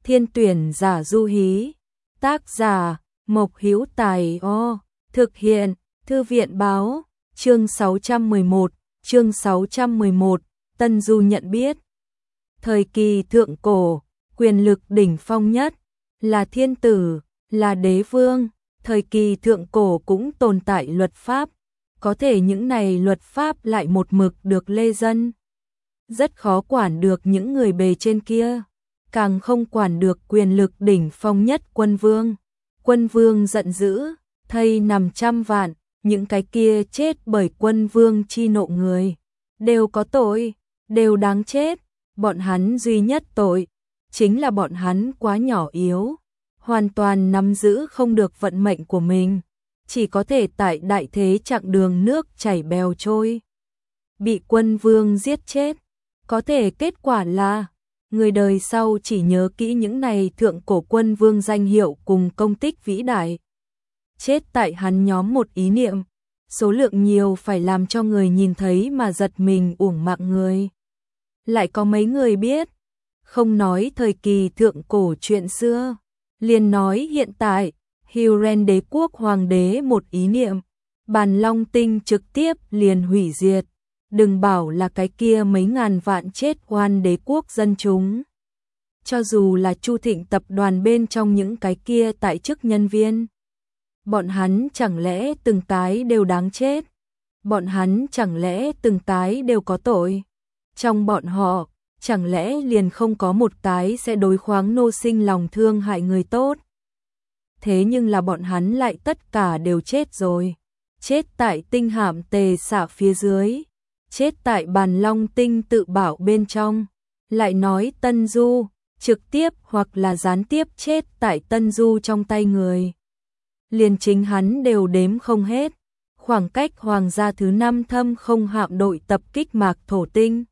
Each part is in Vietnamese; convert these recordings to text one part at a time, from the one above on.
Thiên tuyển giả Du Hí. Tác giả Mộc Hữu Tài. Thực hiện Thư viện báo. Chương 611. Tân Du nhận biết. Thời kỳ thượng cổ, quyền lực đỉnh phong nhất là thiên tử, là đế vương. Thời kỳ thượng cổ cũng tồn tại luật pháp, có thể những này luật pháp lại một mực được lê dân. Rất khó quản được những người bề trên kia, càng không quản được quyền lực đỉnh phong nhất quân vương. Quân vương giận dữ, thây nằm trăm vạn, những cái kia chết bởi quân vương chi nộ người, đều có tội, đều đáng chết. Bọn hắn duy nhất tội, chính là bọn hắn quá nhỏ yếu, hoàn toàn nắm giữ không được vận mệnh của mình, chỉ có thể tại đại thế chặng đường nước chảy bèo trôi, bị quân vương giết chết. Có thể kết quả là, người đời sau chỉ nhớ kỹ những này thượng cổ quân vương danh hiệu cùng công tích vĩ đại. Chết tại hắn nhóm một ý niệm, số lượng nhiều phải làm cho người nhìn thấy mà giật mình uổng mạng người. Lại có mấy người biết, không nói thời kỳ thượng cổ chuyện xưa, liền nói hiện tại, Huren đế quốc hoàng đế một ý niệm, Bàn Long Tinh trực tiếp liền hủy diệt, đừng bảo là cái kia mấy ngàn vạn chết oan đế quốc dân chúng. Cho dù là Chu Thịnh tập đoàn bên trong những cái kia tại chức nhân viên, bọn hắn chẳng lẽ từng cái đều đáng chết, bọn hắn chẳng lẽ từng cái đều có tội. Trong bọn họ, chẳng lẽ liền không có một cái sẽ đối khoáng nô sinh lòng thương hại người tốt. Thế nhưng là bọn hắn lại tất cả đều chết rồi. Chết tại tinh hạm tề xạ phía dưới, chết tại Bàn Long Tinh tự bảo bên trong. Lại nói Tân Du, trực tiếp hoặc là gián tiếp chết tại Tân Du trong tay người. Liền chính hắn đều đếm không hết. Khoảng cách hoàng gia thứ 5 thâm không hạm đội tập kích Mạc Thổ Tinh.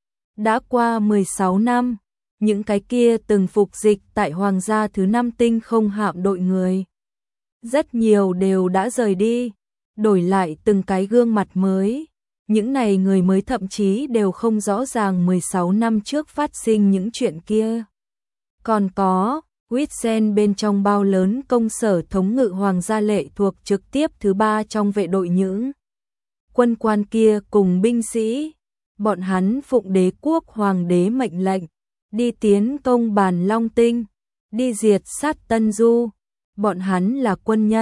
Đã qua 16 năm, những cái kia từng phục dịch tại hoàng gia thứ 5 tinh không hạm đội người. Rất nhiều đều đã rời đi, đổi lại từng cái gương mặt mới. Những này người mới thậm chí đều không rõ ràng 16 năm trước phát sinh những chuyện kia. Còn có, Witsen bên trong bao lớn công sở thống ngự hoàng gia lệ thuộc trực tiếp thứ 3 trong vệ đội những quân quan kia cùng binh sĩ. Bọn hắn phụng đế quốc hoàng đế mệnh lệnh, đi tiến công Bàn Long Tinh, đi diệt sát Tân Du. Bọn hắn là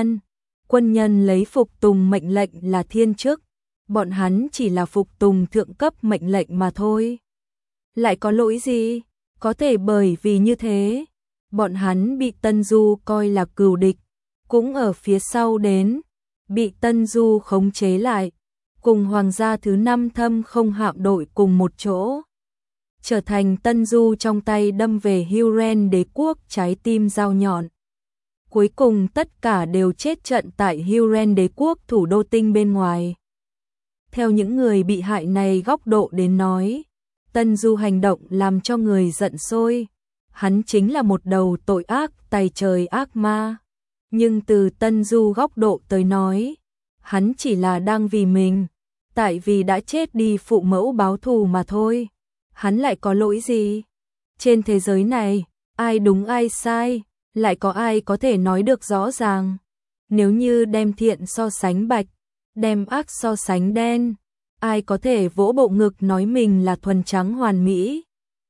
quân nhân lấy phục tùng mệnh lệnh là thiên chức, bọn hắn chỉ là phục tùng thượng cấp mệnh lệnh mà thôi. Lại có lỗi gì? Có thể bởi vì như thế, bọn hắn bị Tân Du coi là cừu địch, cũng ở phía sau đến, bị Tân Du khống chế lại. Cùng hoàng gia thứ 5 thâm không hạm đội cùng một chỗ, trở thành Tân Du trong tay đâm về Huren đế quốc trái tim dao nhọn. Cuối cùng tất cả đều chết trận tại Huren đế quốc thủ đô tinh bên ngoài. Theo những người bị hại này góc độ đến nói, Tân Du hành động làm cho người giận sôi. Hắn chính là một đầu tội ác tày trời ác ma. Nhưng từ Tân Du góc độ tới nói, hắn chỉ là đang vì mình, tại vì đã chết đi phụ mẫu báo thù mà thôi. Hắn lại có lỗi gì? Trên thế giới này, ai đúng ai sai, lại có ai có thể nói được rõ ràng? Nếu như đem thiện so sánh bạch, đem ác so sánh đen, ai có thể vỗ bộ ngực nói mình là thuần trắng hoàn mỹ?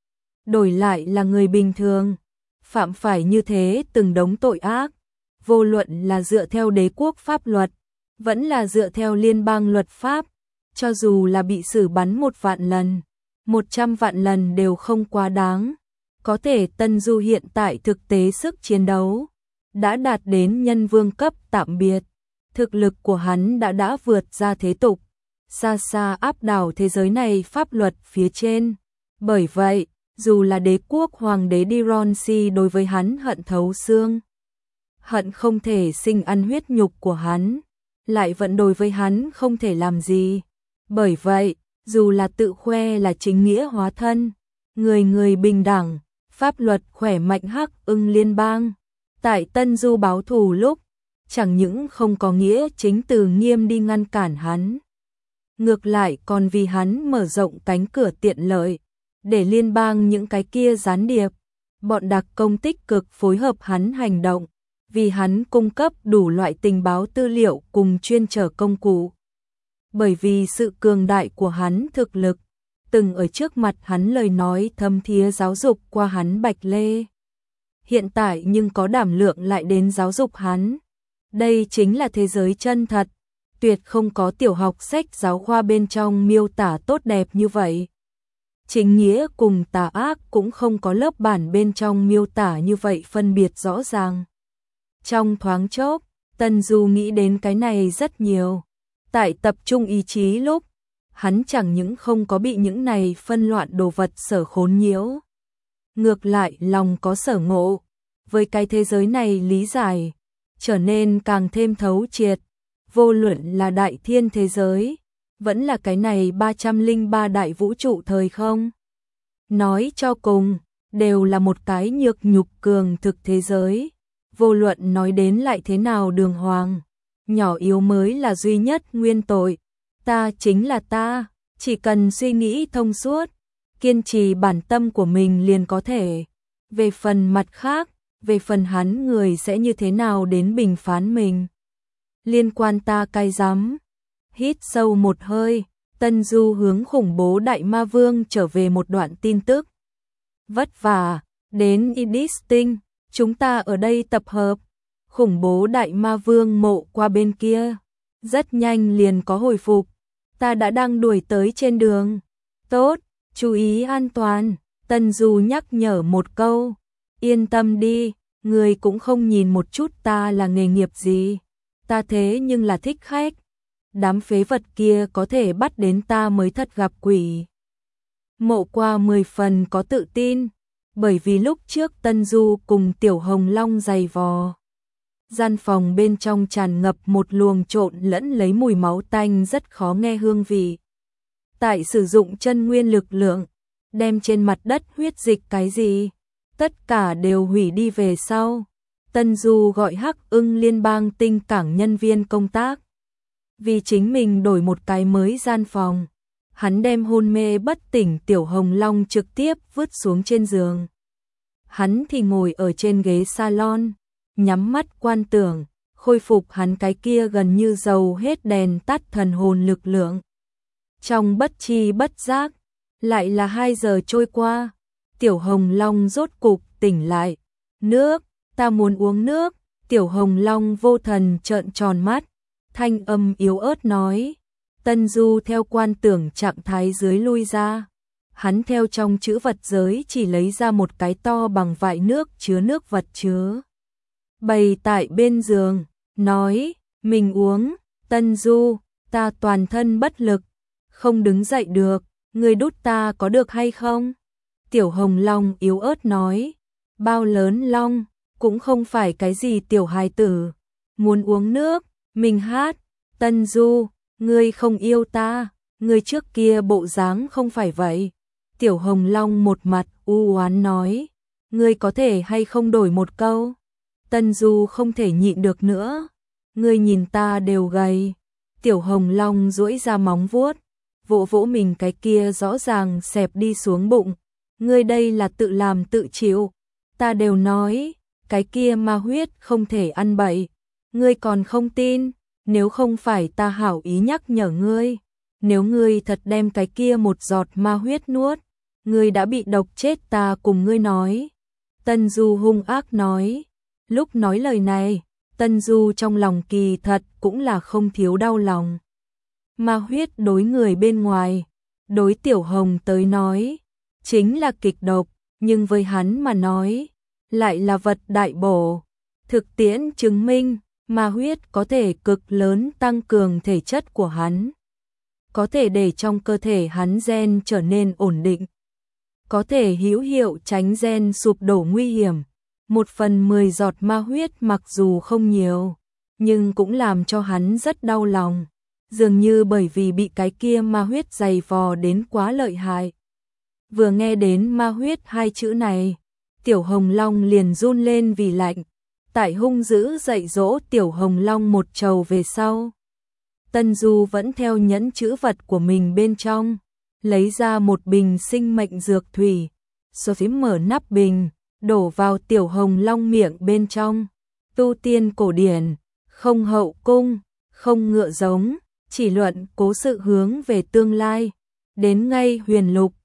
Đổi lại là người bình thường, phạm phải như thế từng đống tội ác, vô luận là dựa theo đế quốc pháp luật, vẫn là dựa theo liên bang luật pháp, cho dù là bị xử bắn 1 vạn lần, 100 vạn lần đều không quá đáng. Có thể Tân Du hiện tại thực tế sức chiến đấu đã đạt đến nhân vương cấp tạm biệt, thực lực của hắn đã vượt ra thế tục, xa xa áp đảo thế giới này pháp luật phía trên. Bởi vậy, dù là đế quốc hoàng đế Dironsi đối với hắn hận thấu xương, hận không thể sinh ăn huyết nhục của hắn, lại vẫn đối với hắn không thể làm gì. Bởi vậy, dù là tự khoe là chính nghĩa hóa thân, người người bình đẳng, pháp luật khỏe mạnh hắc ưng liên bang, tại Tân Du báo thù lúc, chẳng những không có nghĩa chính từ nghiêm đi ngăn cản hắn, ngược lại còn vì hắn mở rộng cánh cửa tiện lợi, để liên bang những cái kia gián điệp, Bọn đặc công tích cực phối hợp hắn hành động, vì hắn cung cấp đủ loại tình báo tư liệu cùng chuyên chở công cụ. Bởi vì sự cường đại của hắn thực lực, từng ở trước mặt hắn lời nói thâm thía giáo dục qua hắn Bạch Lê. Hiện tại nhưng có đảm lượng lại đến giáo dục hắn. Đây chính là thế giới chân thật, tuyệt không có tiểu học sách giáo khoa bên trong miêu tả tốt đẹp như vậy. Chính nghĩa cùng tà ác cũng không có lớp bản bên trong miêu tả như vậy phân biệt rõ ràng. Trong thoáng chốc, Tần Du nghĩ đến cái này rất nhiều. Tại tập trung ý chí lúc, hắn chẳng những không có bị những này phân loạn đồ vật sở khốn nhiễu. Ngược lại lòng có sở ngộ, với cái thế giới này lý giải, trở nên càng thêm thấu triệt. Vô luận là đại thiên thế giới, vẫn là cái này 303 đại vũ trụ thời không. Nói cho cùng, đều là một cái nhược nhục cường thực thế giới. Vô luận nói đến lại thế nào đường hoàng, nhỏ yếu mới là duy nhất nguyên tội. Ta chính là ta, chỉ cần suy nghĩ thông suốt, kiên trì bản tâm của mình liền có thể. Về phần mặt khác, về phần hắn người sẽ như thế nào đến bình phán mình, liên quan ta cai rắm. Hít sâu một hơi, Tân Du hướng khủng bố đại ma vương trở về một đoạn tin tức. Vất vả, đến Idis Tinh, chúng ta ở đây tập hợp. Khủng bố đại ma vương mộ qua bên kia, rất nhanh liền có hồi phục. Ta đã đang đuổi tới trên đường. Tốt, chú ý an toàn. Tân Du nhắc nhở một câu. Yên tâm đi, người cũng không nhìn một chút ta là nghề nghiệp gì. Ta thế nhưng là thích khách. Đám phế vật kia có thể bắt đến ta mới thật gặp quỷ. Mộ qua 10 phần có tự tin, bởi vì lúc trước Tân Du cùng Tiểu Hồng Long giày vò. Gian phòng bên trong tràn ngập một luồng trộn lẫn lấy mùi máu tanh rất khó nghe hương vị. Tại sử dụng chân nguyên lực lượng, đem trên mặt đất huyết dịch cái gì, tất cả đều hủy đi về sau. Tân Du gọi Hắc Ưng Liên bang tinh cảng nhân viên công tác. Vì chính mình đổi một cái mới gian phòng, hắn đem hôn mê bất tỉnh Tiểu Hồng Long trực tiếp vứt xuống trên giường. Hắn thì ngồi ở trên ghế salon, nhắm mắt quan tưởng, khôi phục hắn cái kia gần như dầu hết đèn tắt thần hồn lực lượng. Trong bất chi bất giác, lại là 2 giờ trôi qua, Tiểu Hồng Long rốt cục tỉnh lại. Nước, ta muốn uống nước. Tiểu Hồng Long vô thần trợn tròn mắt, thanh âm yếu ớt nói. Tân Du theo quan tưởng trạng thái dưới lui ra. Hắn theo trong chữ vật giới chỉ lấy ra một cái to bằng vại nước chứa nước vật chứa. Bày tại bên giường, nói, mình uống. Tân Du, ta toàn thân bất lực, không đứng dậy được, người đút ta có được hay không? Tiểu Hồng Long yếu ớt nói, bao lớn long, cũng không phải cái gì tiểu hài tử, muốn uống nước, mình hát. Tân Du, ngươi không yêu ta, ngươi trước kia bộ dáng không phải vậy. Tiểu Hồng Long một mặt u oán nói, ngươi có thể hay không đổi một câu? Tân Du không thể nhịn được nữa, ngươi nhìn ta đều gầy. Tiểu Hồng Long duỗi ra móng vuốt, vỗ vỗ mình cái kia rõ ràng xẹp đi xuống bụng. Ngươi đây là tự làm tự chịu, ta đều nói, cái kia ma huyết không thể ăn bậy, ngươi còn không tin, nếu không phải ta hảo ý nhắc nhở ngươi, nếu ngươi thật đem cái kia một giọt ma huyết nuốt, ngươi đã bị độc chết ta cùng ngươi nói. Tân Du hung ác nói, lúc nói lời này, Tân Du trong lòng kỳ thật cũng là không thiếu đau lòng. Ma huyết đối người bên ngoài, đối Tiểu Hồng tới nói, chính là kịch độc, nhưng với hắn mà nói, lại là vật đại bổ. Thực tiễn chứng minh, ma huyết có thể cực lớn tăng cường thể chất của hắn, có thể để trong cơ thể hắn gen trở nên ổn định, có thể hữu hiệu tránh gen sụp đổ nguy hiểm. 1/10 giọt ma huyết mặc dù không nhiều, nhưng cũng làm cho hắn rất đau lòng, dường như bởi vì bị cái kia ma huyết dày vò đến quá lợi hại. Vừa nghe đến ma huyết 2 chữ này, Tiểu Hồng Long liền run lên vì lạnh. Tại hung dữ dạy dỗ Tiểu Hồng Long một trầu về sau, Tân Du vẫn theo nhẫn chữ vật của mình bên trong, lấy ra một bình sinh mệnh dược thủy, rồi phím mở nắp bình, đổ vào Tiểu Hồng Long miệng bên trong. Tu tiên cổ điển, không hậu cung, không ngựa giống, chỉ luận cố sự hướng về tương lai. Đến ngay huyền lục,